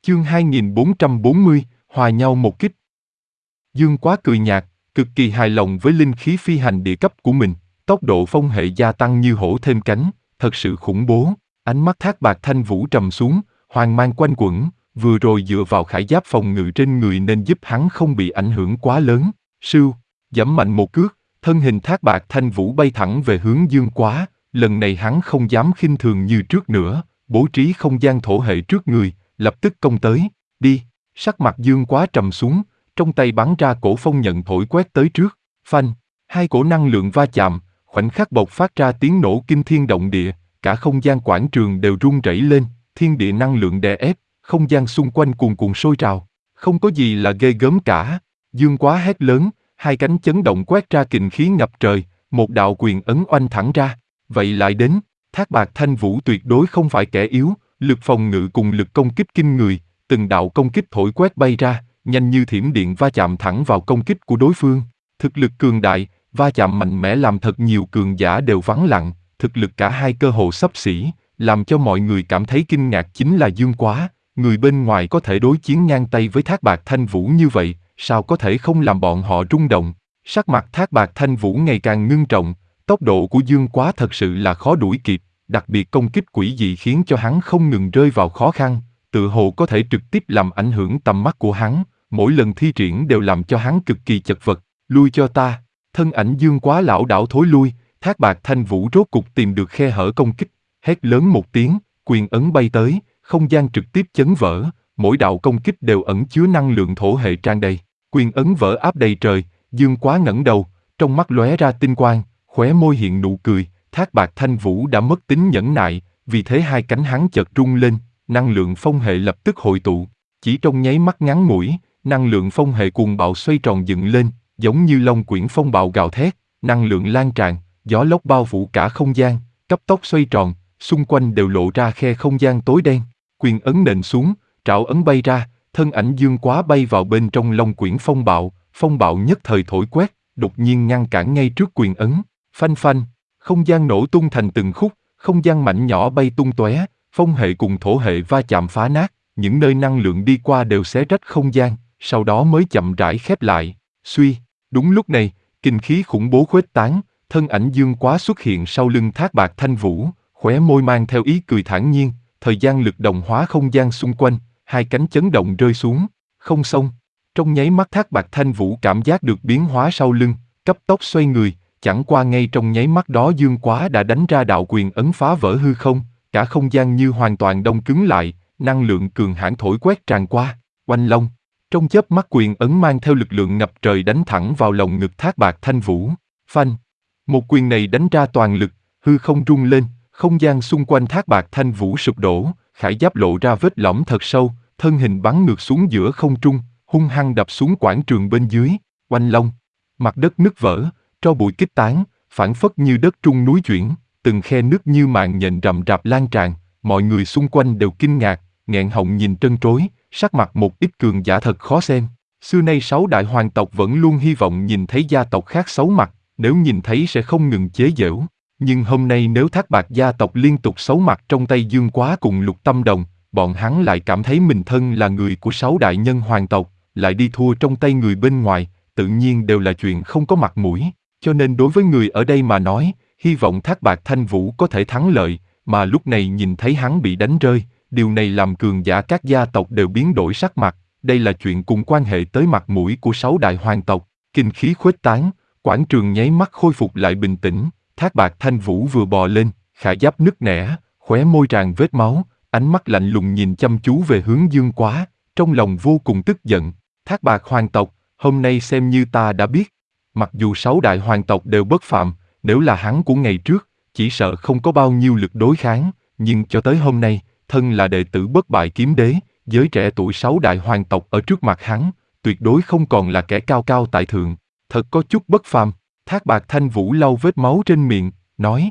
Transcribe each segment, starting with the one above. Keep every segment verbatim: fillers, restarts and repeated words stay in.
Chương hai nghìn bốn trăm bốn mươi, hòa nhau một kích. Dương Quá cười nhạt, cực kỳ hài lòng với linh khí phi hành địa cấp của mình, tốc độ phong hệ gia tăng như hổ thêm cánh, thật sự khủng bố. Ánh mắt Thác Bạt Thanh Vũ trầm xuống, hoàng mang quanh quẩn, vừa rồi dựa vào khải giáp phòng ngự trên người nên giúp hắn không bị ảnh hưởng quá lớn. Sưu, giẫm mạnh một cước, thân hình Thác Bạt Thanh Vũ bay thẳng về hướng Dương Quá, lần này hắn không dám khinh thường như trước nữa, bố trí không gian thổ hệ trước người, lập tức công tới. Đi. Sắc mặt Dương Quá trầm xuống, trong tay bắn ra cổ phong nhận thổi quét tới trước. Phanh. Hai cổ năng lượng va chạm, khoảnh khắc bộc phát ra tiếng nổ kinh thiên động địa, cả không gian quảng trường đều rung rẩy lên, thiên địa năng lượng đè ép, không gian xung quanh cuồn cuộn sôi trào. Không có gì là ghê gớm cả. Dương Quá hét lớn, hai cánh chấn động quét ra kình khí ngập trời, một đạo quyền ấn oanh thẳng ra. Vậy lại đến, Thác Bạt Thanh Vũ tuyệt đối không phải kẻ yếu, lực phòng ngự cùng lực công kích kinh người, từng đạo công kích thổi quét bay ra, nhanh như thiểm điện va chạm thẳng vào công kích của đối phương. Thực lực cường đại, va chạm mạnh mẽ làm thật nhiều cường giả đều vắng lặng, thực lực cả hai cơ hồ xấp xỉ, làm cho mọi người cảm thấy kinh ngạc chính là Dương Quá, người bên ngoài có thể đối chiến ngang tay với Thác Bạt Thanh Vũ như vậy, sao có thể không làm bọn họ rung động. Sắc mặt Thác Bạt Thanh Vũ ngày càng ngưng trọng, tốc độ của Dương Quá thật sự là khó đuổi kịp, đặc biệt công kích quỷ dị khiến cho hắn không ngừng rơi vào khó khăn, tự hồ có thể trực tiếp làm ảnh hưởng tầm mắt của hắn, mỗi lần thi triển đều làm cho hắn cực kỳ chật vật. Lui cho ta. Thân ảnh Dương Quá lảo đảo thối lui, Thác Bạt Thanh Vũ rốt cục tìm được khe hở công kích, hét lớn một tiếng, quyền ấn bay tới, không gian trực tiếp chấn vỡ, mỗi đạo công kích đều ẩn chứa năng lượng thổ hệ tràn đầy, quyền ấn vỡ áp đầy trời. Dương Quá ngẩng đầu, trong mắt lóe ra tinh quang, khóe môi hiện nụ cười. Thác Bạt Thanh Vũ đã mất tính nhẫn nại, vì thế hai cánh hắn chợt rung lên, năng lượng phong hệ lập tức hội tụ. Chỉ trong nháy mắt ngắn ngủi, năng lượng phong hệ cuồng bạo xoay tròn dựng lên, giống như long quyển phong bạo gào thét, năng lượng lan tràn, gió lốc bao phủ cả không gian, cấp tốc xoay tròn, xung quanh đều lộ ra khe không gian tối đen. Quyền ấn nện xuống, trảo ấn bay ra, thân ảnh Dương Quá bay vào bên trong long quyển phong bạo, phong bạo nhất thời thổi quét, đột nhiên ngăn cản ngay trước quyền ấn. Phanh phanh, không gian nổ tung thành từng khúc, không gian mảnh nhỏ bay tung tóe, phong hệ cùng thổ hệ va chạm phá nát, những nơi năng lượng đi qua đều xé rách không gian, sau đó mới chậm rãi khép lại. Suy, đúng lúc này, kinh khí khủng bố khuếch tán, thân ảnh Dương Quá xuất hiện sau lưng Thác Bạt Thanh Vũ, khóe môi mang theo ý cười thản nhiên, thời gian lực đồng hóa không gian xung quanh, hai cánh chấn động rơi xuống, không xong. Trong nháy mắt Thác Bạt Thanh Vũ cảm giác được biến hóa sau lưng, cấp tốc xoay người, chẳng qua ngay trong nháy mắt đó Dương Quá đã đánh ra đạo quyền ấn phá vỡ hư không, cả không gian như hoàn toàn đông cứng lại, năng lượng cường hãn thổi quét tràn qua, oanh long. Trong chớp mắt quyền ấn mang theo lực lượng ngập trời đánh thẳng vào lồng ngực Thác Bạt Thanh Vũ. Phanh! Một quyền này đánh ra toàn lực, hư không rung lên, không gian xung quanh Thác Bạt Thanh Vũ sụp đổ, khải giáp lộ ra vết lõm thật sâu, thân hình bắn ngược xuống giữa không trung, hung hăng đập xuống quảng trường bên dưới, oanh long. Mặt đất nứt vỡ, tro bụi kích tán, phảng phất như đất trung núi chuyển, từng khe nứt như mạng nhện rậm rạp lan tràn, mọi người xung quanh đều kinh ngạc, nghẹn họng nhìn trân trối, sắc mặt một ít cường giả thật khó xem. Xưa nay sáu đại hoàng tộc vẫn luôn hy vọng nhìn thấy gia tộc khác xấu mặt, nếu nhìn thấy sẽ không ngừng chế giễu. Nhưng hôm nay nếu Thác Bạt gia tộc liên tục xấu mặt trong tay Dương Quá cùng Lục Tâm Đồng, bọn hắn lại cảm thấy mình thân là người của sáu đại nhân hoàng tộc, lại đi thua trong tay người bên ngoài, tự nhiên đều là chuyện không có mặt mũi. Cho nên đối với người ở đây mà nói, hy vọng Thác Bạt Thanh Vũ có thể thắng lợi, mà lúc này nhìn thấy hắn bị đánh rơi, điều này làm cường giả các gia tộc đều biến đổi sắc mặt, đây là chuyện cùng quan hệ tới mặt mũi của sáu đại hoàng tộc. Kinh khí khuếch tán, quảng trường nháy mắt khôi phục lại bình tĩnh, Thác Bạt Thanh Vũ vừa bò lên, khải giáp nứt nẻ, khóe môi tràn vết máu, ánh mắt lạnh lùng nhìn chăm chú về hướng Dương Quá, trong lòng vô cùng tức giận. Thác Bạt hoàng tộc, hôm nay xem như ta đã biết. Mặc dù sáu đại hoàng tộc đều bất phạm, nếu là hắn của ngày trước, chỉ sợ không có bao nhiêu lực đối kháng, nhưng cho tới hôm nay, thân là đệ tử bất bại kiếm đế, giới trẻ tuổi sáu đại hoàng tộc ở trước mặt hắn, tuyệt đối không còn là kẻ cao cao tại thượng, thật có chút bất phàm. Thác Bạt Thanh Vũ lau vết máu trên miệng, nói: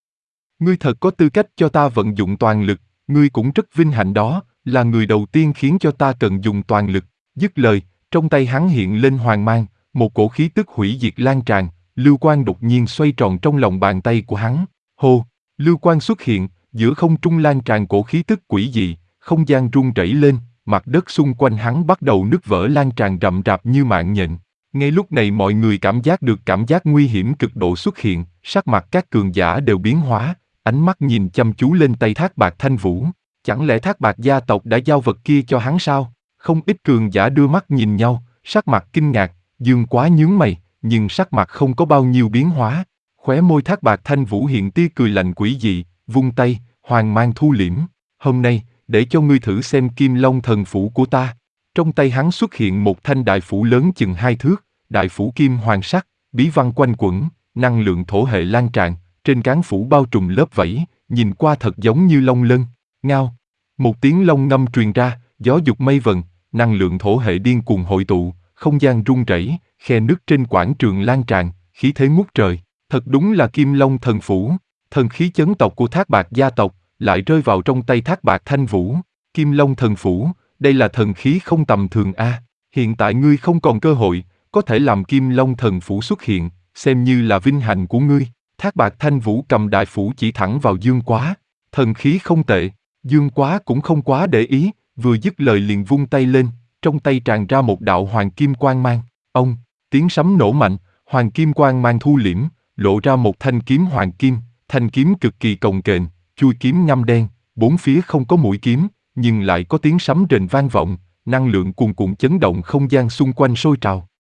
Ngươi thật có tư cách cho ta vận dụng toàn lực, ngươi cũng rất vinh hạnh đó, là người đầu tiên khiến cho ta cần dùng toàn lực. Dứt lời, trong tay hắn hiện lên hoàng mang, một cổ khí tức hủy diệt lan tràn, lưu quang đột nhiên xoay tròn trong lòng bàn tay của hắn. Hô, lưu quang xuất hiện, giữa không trung lan tràn cổ khí tức quỷ dị, không gian rung rẩy lên, mặt đất xung quanh hắn bắt đầu nứt vỡ lan tràn rậm rạp như mạng nhện. Ngay lúc này mọi người cảm giác được cảm giác nguy hiểm cực độ xuất hiện, sắc mặt các cường giả đều biến hóa, ánh mắt nhìn chăm chú lên tay Thác Bạt Thanh Vũ. Chẳng lẽ Thác Bạt gia tộc đã giao vật kia cho hắn sao? Không ít cường giả đưa mắt nhìn nhau, sắc mặt kinh ngạc, Dương Quá nhướng mày, nhưng sắc mặt không có bao nhiêu biến hóa. Khóe môi Thác Bạt Thanh Vũ hiện tia cười lạnh quỷ dị, vung tay, hoàng mang thu liễm. Hôm nay, để cho ngươi thử xem Kim Long thần phủ của ta. Trong tay hắn xuất hiện một thanh đại phủ lớn chừng hai thước, đại phủ kim hoàng sắc, bí văn quanh quẩn, năng lượng thổ hệ lan tràn, trên cán phủ bao trùm lớp vảy, nhìn qua thật giống như long lân. Ngao. Một tiếng long ngâm truyền ra, gió dục mây vần, năng lượng thổ hệ điên cuồng hội tụ, không gian rung rẩy, khe nứt trên quảng trường lan tràn, khí thế ngút trời. Thật đúng là Kim Long thần phủ, thần khí chấn tộc của Thác Bạt gia tộc, lại rơi vào trong tay Thác Bạt Thanh Vũ. Kim Long thần phủ, đây là thần khí không tầm thường a. Hiện tại ngươi không còn cơ hội, có thể làm Kim Long thần phủ xuất hiện, xem như là vinh hạnh của ngươi. Thác Bạt Thanh Vũ cầm đại phủ chỉ thẳng vào Dương Quá. Thần khí không tệ, Dương Quá cũng không quá để ý, vừa dứt lời liền vung tay lên, trong tay tràn ra một đạo hoàng kim quang mang. Ông, tiếng sấm nổ mạnh, hoàng kim quang mang thu liễm, lộ ra một thanh kiếm hoàng kim, thanh kiếm cực kỳ cồng kềnh, chui kiếm ngăm đen, bốn phía không có mũi kiếm, nhưng lại có tiếng sấm rền vang vọng, năng lượng cuồn cuộn chấn động không gian xung quanh sôi trào.